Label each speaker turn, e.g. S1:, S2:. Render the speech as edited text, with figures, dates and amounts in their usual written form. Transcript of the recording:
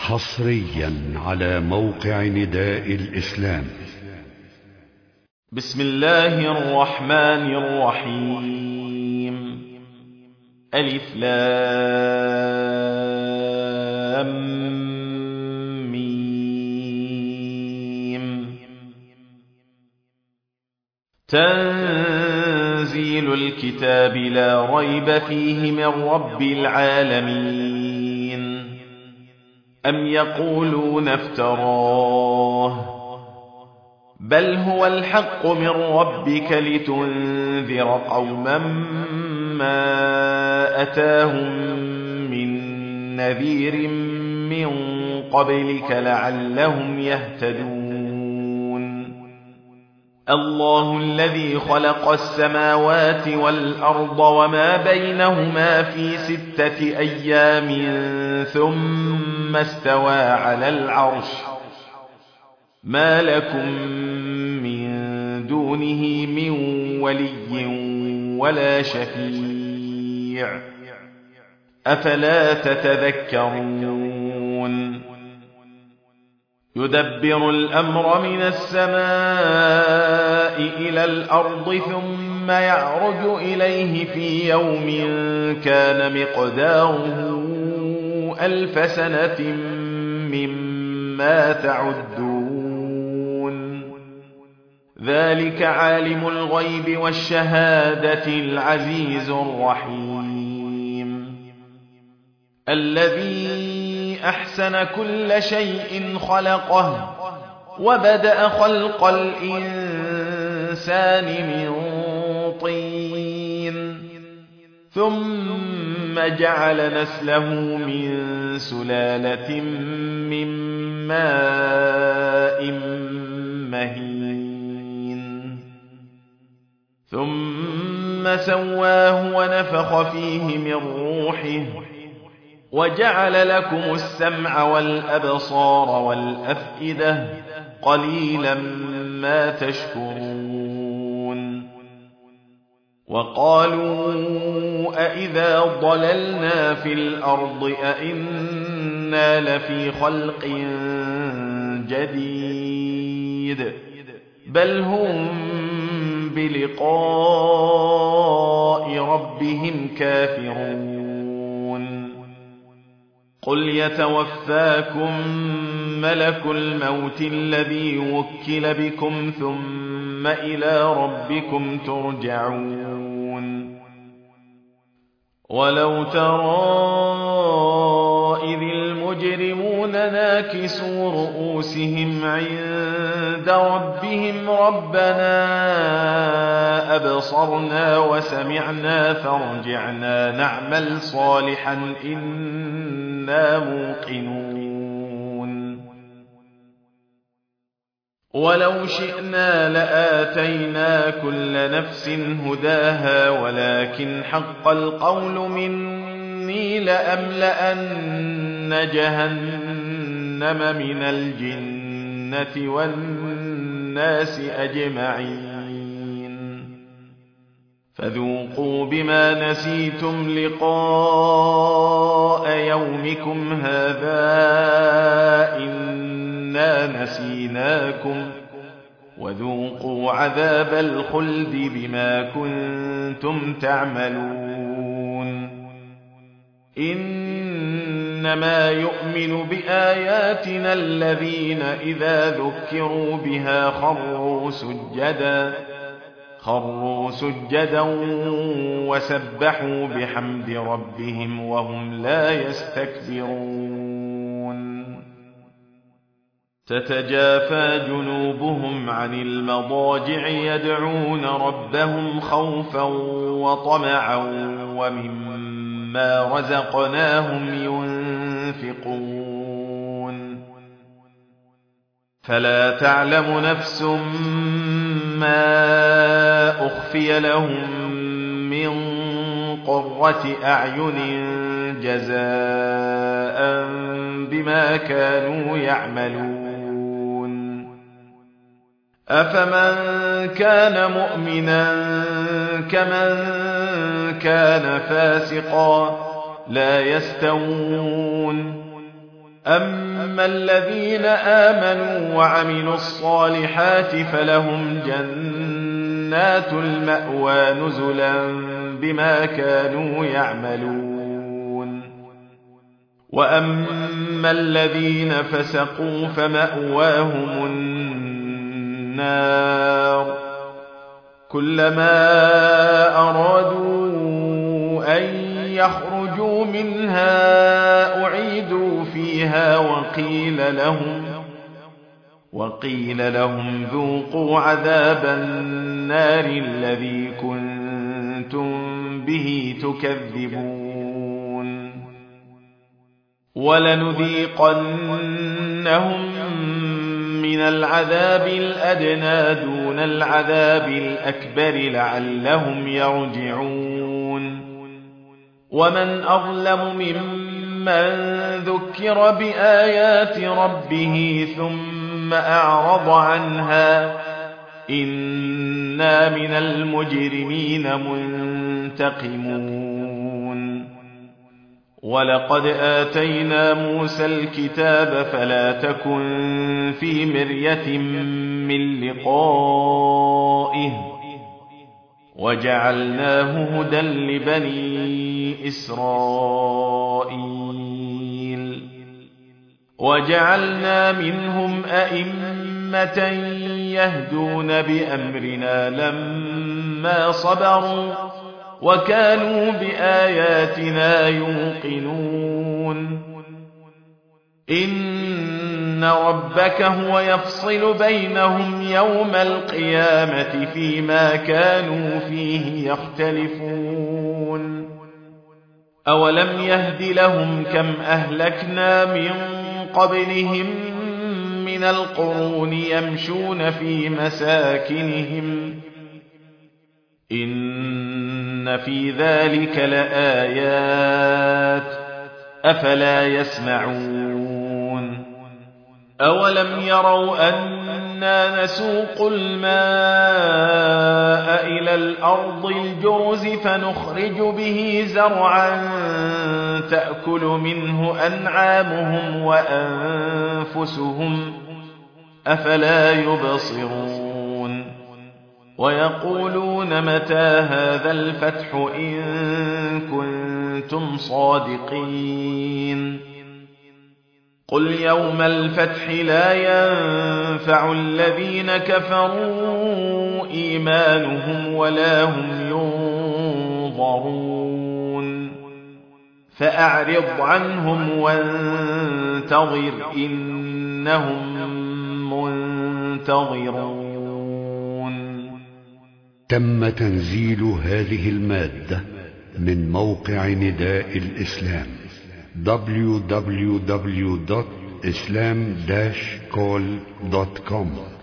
S1: حصريا على موقع نداء الإسلام.
S2: بسم الله الرحمن الرحيم. ألف لام ميم. تنزيل الكتاب لا ريب فيه من رب العالمين. أم يقولون افتراه بل هو الحق من ربك لتنذر قوما ما أتاهم من نذير من قبلك لعلهم يهتدون. الله الذي خلق السماوات والأرض وما بينهما في 6 أيام ثم استوى على العرش ما لكم من دونه من ولي ولا شفيع أفلا تتذكرون. يدبر الأمر من السماء إلى الأرض ثم يعرج إليه في يوم كان مقداره 1000 سنة مما تعدون. ذلك عالم الغيب والشهادة العزيز الرحيم الذي أحسن كل شيء خلقه وبدأ خلق الإنسان من طين ثم جعل نسله من سلالة من ماء مهين ثم سواه ونفخ فيه من روحه وجعل لكم السمع والأبصار والأفئدة قليلا ما تشكرون. وقالوا أإذا ضللنا في الأرض أإنا لفي خلق جديد بل هم بلقاء ربهم كافرون. قل يتوفاكم ملك الموت الذي وكل بكم ثم إلى ربكم ترجعون. ولو ترى إذ المجرمون ناكسوا رؤوسهم عند ربهم ربنا أبصرنا وسمعنا فارجعنا نعمل صالحا إنا موقنون. ولو شئنا لآتينا كل نفس هداها ولكن حق القول مني لأملأن جهنم من الجنة والناس أجمعين. فذوقوا بما نسيتم لقاء يومكم هذا إنا نسيناكم وذوقوا عذاب الخلد بما كنتم تعملون. إنما يؤمن بآياتنا الذين إذا ذكروا بها خروا سجدا وسبحوا بحمد ربهم وهم لا يستكبرون. تتجافى جنوبهم عن المضاجع يدعون ربهم خوفا وطمعا ومما رزقناهم ينفقون. فلا تعلم نفس ما أخفي لهم من قرة أعين جزاء بما كانوا يعملون. أفمن كان مؤمنا كمن كان فاسقا لا يستوون أما الذين آمنوا وعملوا الصالحات فلهم جنات المأوى نزلا بما كانوا يعملون. وأما الذين فسقوا فمأواهم النار كلما أرادوا أن يخرجوا منها أعيدوا فيها وقيل لهم ذوقوا عذاب النار الذي كنتم به تكذبون. ولنذيقنهم من العذاب الأدنى دون العذاب الأكبر لعلهم يرجعون. ومن أظلم ممن ذكر بآيات ربه ثم أعرض عنها إنا من المجرمين منتقمون. ولقد آتينا موسى الكتاب فلا تكن في مرية من لقائه وجعلناه هدى لبني إسرائيل. وجعلنا منهم أئمة يهدون بأمرنا لما صبروا وكانوا بآياتنا يوقنون. إن ربك هو يفصل بينهم يوم القيامة فيما كانوا فيه يختلفون. أولم يهد لهم كم أهلكنا من قبلهم من القرون يمشون في مساكنهم إن في ذلك لآيات أفلا يسمعون. أولم يروا أنا نسوق الماء إلى الأرض الجرز فنخرج به زرعا تأكل منه أنعامهم وأنفسهم أفلا يبصرون. ويقولون متى هذا الفتح إن كنتم صادقين. قل يوم الفتح لا ينفع الذين كفروا إيمانهم ولا هم ينظرون. فأعرض عنهم وانتظر إنهم منتظرون.
S1: تم تنزيل هذه المادة من موقع نداء الإسلام www.islam-call.com